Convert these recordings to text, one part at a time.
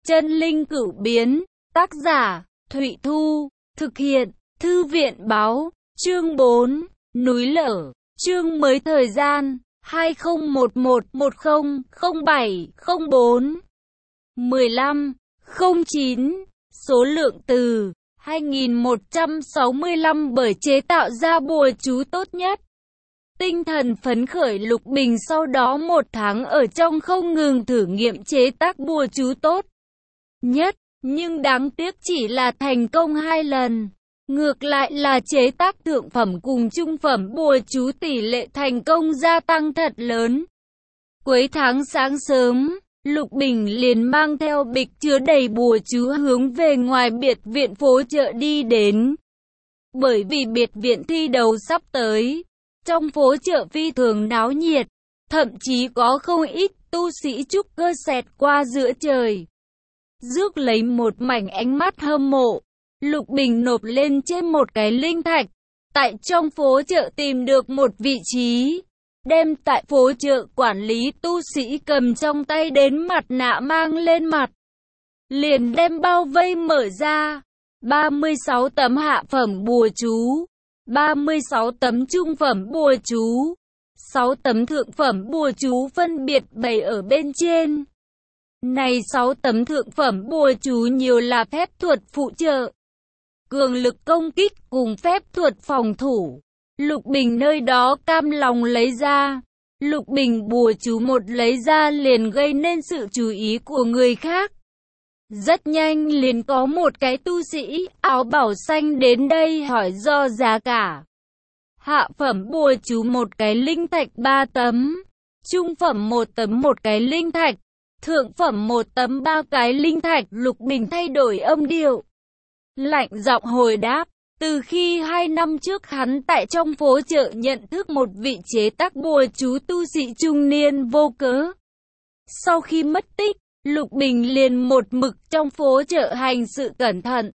Chân linh cửu biến, tác giả, Thụy Thu, thực hiện, Thư viện báo, chương 4, núi lở, chương mới thời gian, 2011-10-07-04, 15, 09, số lượng từ, 2165 bởi chế tạo ra bùa chú tốt nhất. Tinh thần phấn khởi Lục Bình sau đó 1 tháng ở trong không ngừng thử nghiệm chế tác bùa chú tốt nhất, nhưng đáng tiếc chỉ là thành công 2 lần. Ngược lại là chế tác thượng phẩm cùng trung phẩm bùa chú tỷ lệ thành công gia tăng thật lớn. Cuối tháng sáng sớm, Lục Bình liền mang theo bịch chứa đầy bùa chú hướng về ngoài biệt viện phố chợ đi đến. Bởi vì biệt viện thi đấu sắp tới, trong phố chợ phi thường náo nhiệt, thậm chí có không ít tu sĩ trúc cơ xẹt qua giữa trời. Rước lấy một mảnh ánh mắt hâm mộ, Lục Bình nộp lên trên một cái linh thạch, tại trong phố chợ tìm được một vị trí, đem tại phố chợ quản lý tu sĩ cầm trong tay đến mặt nạ mang lên mặt. Liền đem bao vây mở ra, 36 tấm hạ phẩm bùa chú, 36 tấm trung phẩm bùa chú, 6 tấm thượng phẩm bùa chú phân biệt bày ở bên trên. Này 6 tấm thượng phẩm bùa chú nhiều là phép thuật phụ trợ, cường lực công kích cùng phép thuật phòng thủ. Lục Bình nơi đó cam lòng lấy ra. Lục Bình bùa chú một lấy ra liền gây nên sự chú ý của người khác. Rất nhanh liền có một cái tu sĩ áo bảo xanh đến đây hỏi do giá cả. Hạ phẩm bùa chú một cái linh thạch 3 tấm, trung phẩm 1 tấm một cái linh thạch, thượng phẩm 1 tấm 3 cái linh thạch. Lục Bình thay đổi âm điệu, lạnh giọng hồi đáp. Từ khi 2 năm trước hắn tại trong phố chợ nhận thức một vị chế tác bùa chú tu sĩ trung niên vô cớ. Sau khi mất tích, Lục Bình liền một mực trong phố chợ hành sự cẩn thận.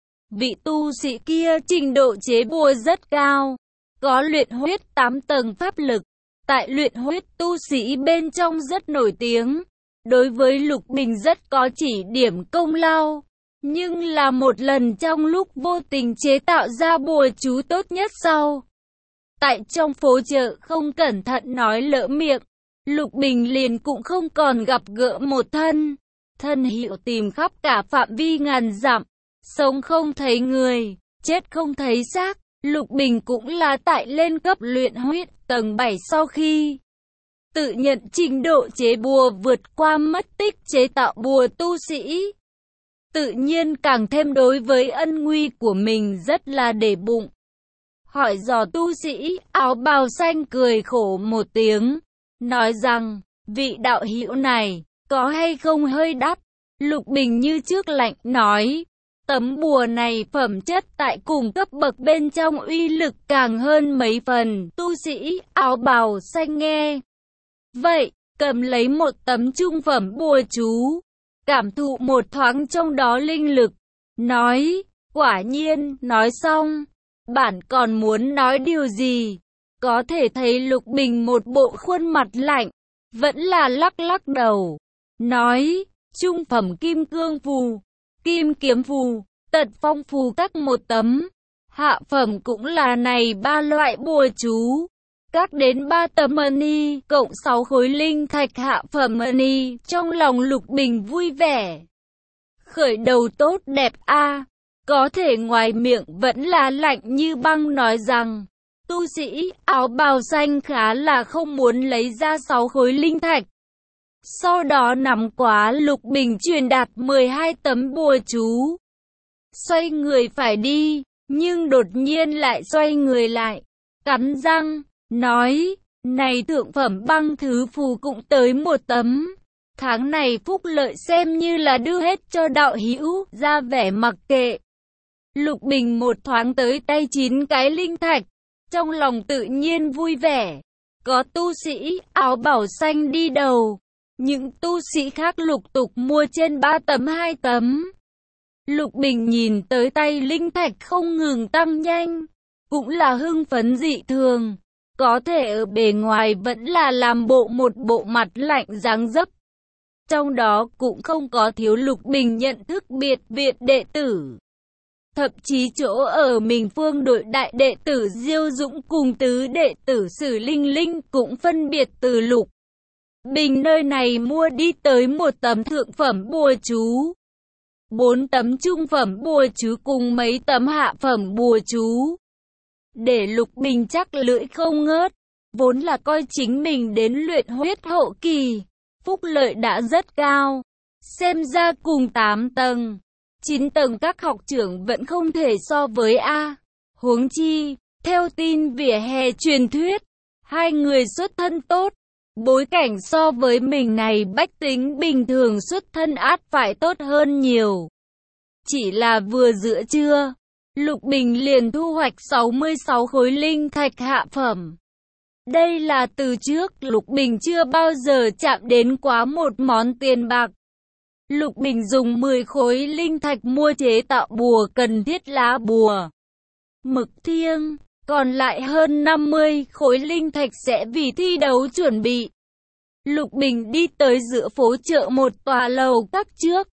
Vị tu sĩ kia trình độ chế bùa rất cao, có luyện huyết 8 tầng pháp lực, tại luyện huyết tu sĩ bên trong rất nổi tiếng. Đối với Lục Bình rất có chỉ điểm công lao, nhưng là một lần trong lúc vô tình chế tạo ra bùa chú tốt nhất sau. Tại trong phố chợ không cẩn thận nói lỡ miệng, Lục Bình liền cũng không còn gặp gỡ một thân hiệu tìm khắp cả phạm vi ngàn dặm, sống không thấy người, chết không thấy xác. Lục Bình cũng là tại lên cấp luyện huyết tầng 7 sau khi tự nhận trình độ chế bùa vượt qua mất tích chế tạo bùa tu sĩ. Tự nhiên càng thêm đối với ân nguy của mình rất là để bụng. Hỏi dò tu sĩ áo bào xanh cười khổ một tiếng, nói rằng, vị đạo hữu này, có hay không hơi đắt? Lục Bình như trước lạnh nói, tấm bùa này phẩm chất tại cùng cấp bậc bên trong uy lực càng hơn mấy phần. Tu sĩ áo bào xanh nghe vậy, cầm lấy một tấm trung phẩm bùa chú, cảm thụ một thoáng trong đó linh lực, nói, quả nhiên. Nói xong, bản còn muốn nói điều gì, có thể thấy Lục Bình một bộ khuôn mặt lạnh, vẫn là lắc lắc đầu, nói, trung phẩm kim cương phù, kim kiếm phù, tật phong phù các 1 tấm, hạ phẩm cũng là này 3 loại bùa chú, các đến 3 tấm money, cộng 6 khối linh thạch hạ phẩm money. Trong lòng Lục Bình vui vẻ, khởi đầu tốt đẹp a. Có thể ngoài miệng vẫn là lạnh như băng nói rằng, tu sĩ áo bào xanh khá là không muốn lấy ra 6 khối linh thạch. Sau đó nắm quá Lục Bình truyền đạt 12 tấm bùa chú, xoay người phải đi, nhưng đột nhiên lại xoay người lại, cắn răng, nói, này thượng phẩm băng thứ phù cũng tới 1 tấm. Tháng này phúc lợi xem như là đưa hết cho đạo hữu, ra vẻ mặc kệ. Lục Bình một thoáng tới tay 9 cái linh thạch, trong lòng tự nhiên vui vẻ. Có tu sĩ áo bảo xanh đi đầu, những tu sĩ khác lục tục mua trên 3 tấm 2 tấm. Lục Bình nhìn tới tay linh thạch không ngừng tăng nhanh, cũng là hưng phấn dị thường. Có thể ở bề ngoài vẫn là làm bộ một bộ mặt lạnh dáng dấp, trong đó cũng không có thiếu Lục Bình nhận thức biệt viện đệ tử. Thậm chí chỗ ở mình Phương đội đại đệ tử Diêu Dũng cùng tứ đệ tử Sử Linh Linh cũng phân biệt từ Lục Bình nơi này mua đi tới 1 tấm thượng phẩm bùa chú, 4 tấm trung phẩm bùa chú cùng mấy tấm hạ phẩm bùa chú. Để Lục Bình chắc lưỡi không ngớt, vốn là coi chính mình đến luyện huyết hậu kỳ, phúc lợi đã rất cao. Xem ra cùng 8 tầng, 9 tầng các học trưởng vẫn không thể so với A. Huống chi, theo tin vỉa hè truyền thuyết, hai người xuất thân tốt, bối cảnh so với mình này bách tính bình thường xuất thân át phải tốt hơn nhiều. Chỉ là vừa giữa trưa, Lục Bình liền thu hoạch 66 khối linh thạch hạ phẩm. Đây là từ trước Lục Bình chưa bao giờ chạm đến quá một món tiền bạc. Lục Bình dùng 10 khối linh thạch mua chế tạo bùa cần thiết lá bùa mực thiêng, còn lại hơn 50 khối linh thạch sẽ vì thi đấu chuẩn bị. Lục Bình đi tới giữa phố chợ một tòa lầu các trước.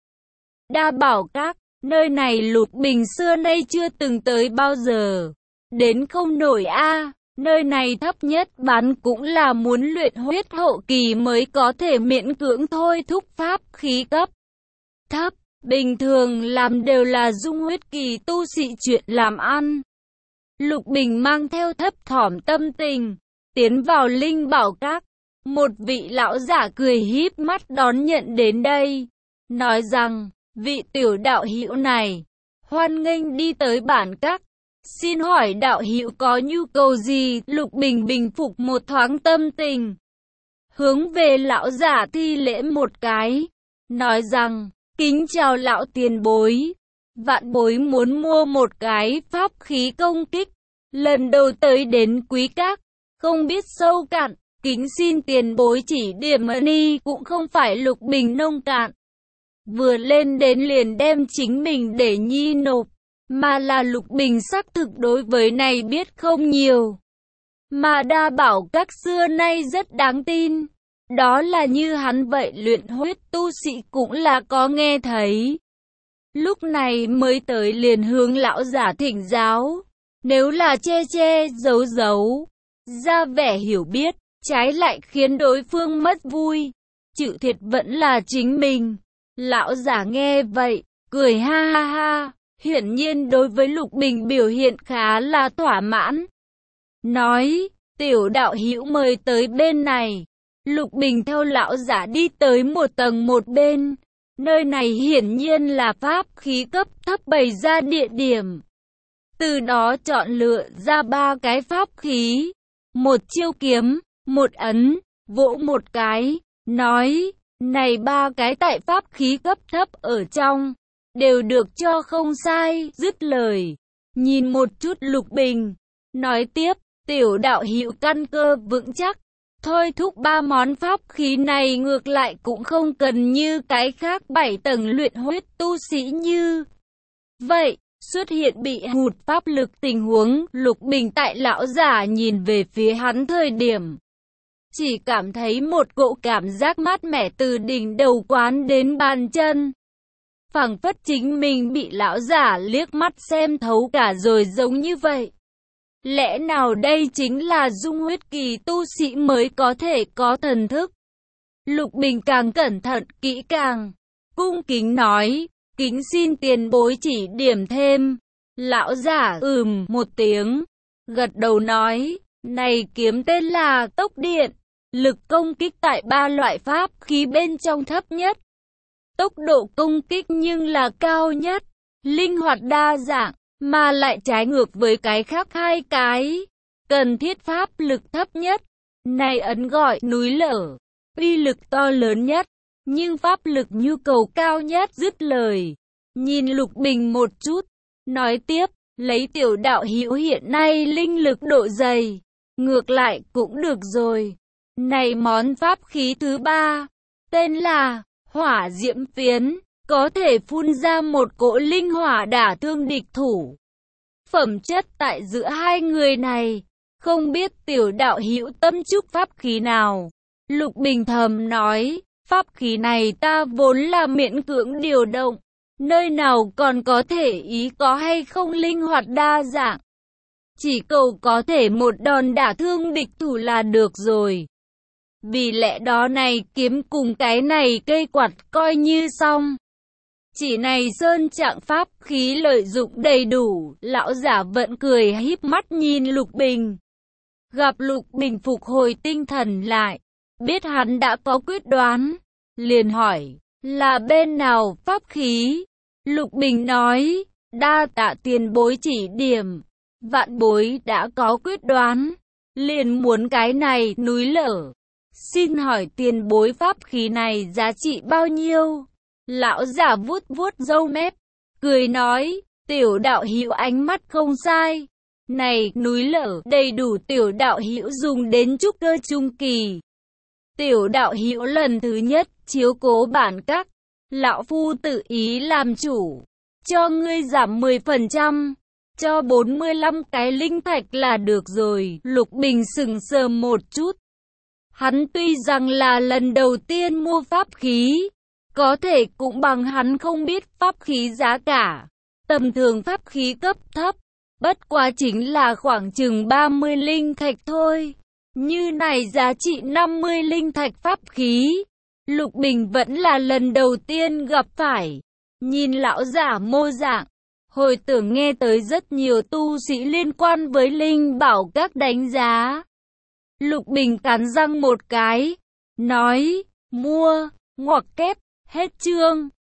Đa Bảo Các, nơi này Lục Bình xưa nay chưa từng tới bao giờ. Đến không nổi a, nơi này thấp nhất bán cũng là muốn luyện huyết hậu kỳ mới có thể miễn cưỡng thôi thúc pháp khí cấp thấp. Bình thường làm đều là dung huyết kỳ tu sĩ chuyện làm ăn. Lục Bình mang theo thấp thỏm tâm tình, tiến vào Linh Bảo Các. Một vị lão giả cười híp mắt đón nhận đến đây, nói rằng, vị tiểu đạo hữu này, hoan nghênh đi tới bản các. Xin hỏi đạo hữu có nhu cầu gì? Lục Bình bình phục một thoáng tâm tình, hướng về lão giả thi lễ một cái, nói rằng, kính chào lão tiền bối, vạn bối muốn mua một cái pháp khí công kích, lần đầu tới đến quý các, không biết sâu cạn, kính xin tiền bối chỉ điểm ni. Cũng không phải Lục Bình nông cạn, vừa lên đến liền đem chính mình để nhi nộp, mà là Lục Bình xác thực đối với này biết không nhiều. Mà Đa Bảo Các xưa nay rất đáng tin, đó là như hắn vậy luyện huyết tu sĩ cũng là có nghe thấy. Lúc này mới tới liền hướng lão giả thỉnh giáo, nếu là che giấu giấu, ra vẻ hiểu biết, trái lại khiến đối phương mất vui, chịu thiệt vẫn là chính mình. Lão giả nghe vậy, cười ha ha ha, hiển nhiên đối với Lục Bình biểu hiện khá là thỏa mãn. Nói, tiểu đạo hữu mời tới bên này. Lục Bình theo lão giả đi tới một tầng một bên. Nơi này hiển nhiên là pháp khí cấp thấp bày ra địa điểm. Từ đó chọn lựa ra 3 cái pháp khí, một chiêu kiếm, một ấn, vỗ một cái, nói, này 3 cái tại pháp khí cấp thấp ở trong, đều được cho không sai. Dứt lời, nhìn một chút Lục Bình, nói tiếp, tiểu đạo hữu căn cơ vững chắc, thôi thúc 3 món pháp khí này ngược lại cũng không cần như cái khác 7 tầng luyện huyết tu sĩ như vậy. Xuất hiện bị hụt pháp lực tình huống, Lục Bình tại lão giả nhìn về phía hắn thời điểm, chỉ cảm thấy một cỗ cảm giác mát mẻ từ đỉnh đầu quán đến bàn chân. Phảng phất chính mình bị lão giả liếc mắt xem thấu cả rồi giống như vậy. Lẽ nào đây chính là dung huyết kỳ tu sĩ mới có thể có thần thức? Lục Bình càng cẩn thận kỹ càng, cung kính nói, kính xin tiền bối chỉ điểm thêm. Lão giả một tiếng, gật đầu nói, này kiếm tên là tốc điện, lực công kích tại 3 loại pháp khí bên trong thấp nhất, tốc độ công kích nhưng là cao nhất, linh hoạt đa dạng, mà lại trái ngược với cái khác 2 cái, cần thiết pháp lực thấp nhất. Này ấn gọi núi lở, uy lực to lớn nhất, nhưng pháp lực nhu cầu cao nhất. Dứt lời, nhìn Lục Bình một chút, nói tiếp, lấy tiểu đạo hữu hiện nay linh lực độ dày, ngược lại cũng được rồi. Này món pháp khí thứ 3, tên là Hỏa Diễm Phiến, có thể phun ra một cỗ linh hỏa đả thương địch thủ. Phẩm chất tại giữa hai người này, không biết tiểu đạo hữu tâm trúc pháp khí nào. Lục Bình thầm nói, Pháp khí này ta vốn là miễn cưỡng điều động, nơi nào còn có thể ý có hay không linh hoạt đa dạng. Chỉ cầu có thể một đòn đả thương địch thủ là được rồi. Vì lẽ đó này kiếm cùng cái này cây quạt coi như xong. Chỉ này sơn trạng pháp khí lợi dụng đầy đủ, lão giả vẫn cười híp mắt nhìn Lục Bình. Gặp Lục Bình phục hồi tinh thần lại, biết hắn đã có quyết đoán, liền hỏi, là bên nào pháp khí? Lục Bình nói, đa tạ tiền bối chỉ điểm, vạn bối đã có quyết đoán, liền muốn cái này núi lở. Xin hỏi tiền bối pháp khí này giá trị bao nhiêu? Lão giả vuốt vuốt râu mép, cười nói, tiểu đạo hữu ánh mắt không sai. Này núi lở đầy đủ tiểu đạo hữu dùng đến trúc cơ trung kỳ. Tiểu đạo hữu lần thứ nhất chiếu cố bản các, lão phu tự ý làm chủ, cho ngươi giảm 10%, cho 45 cái linh thạch là được rồi. Lục Bình sững sờ một chút. Hắn tuy rằng là lần đầu tiên mua pháp khí, có thể cũng bằng hắn không biết pháp khí giá cả. Tầm thường pháp khí cấp thấp, bất quá chính là khoảng chừng 30 linh thạch thôi. Như này giá trị 50 linh thạch pháp khí, Lục Bình vẫn là lần đầu tiên gặp phải. Nhìn lão giả mô dạng, hồi tưởng nghe tới rất nhiều tu sĩ liên quan với linh bảo các đánh giá. Lục Bình cắn răng một cái, nói, mua, ngoặc kép, hết chương.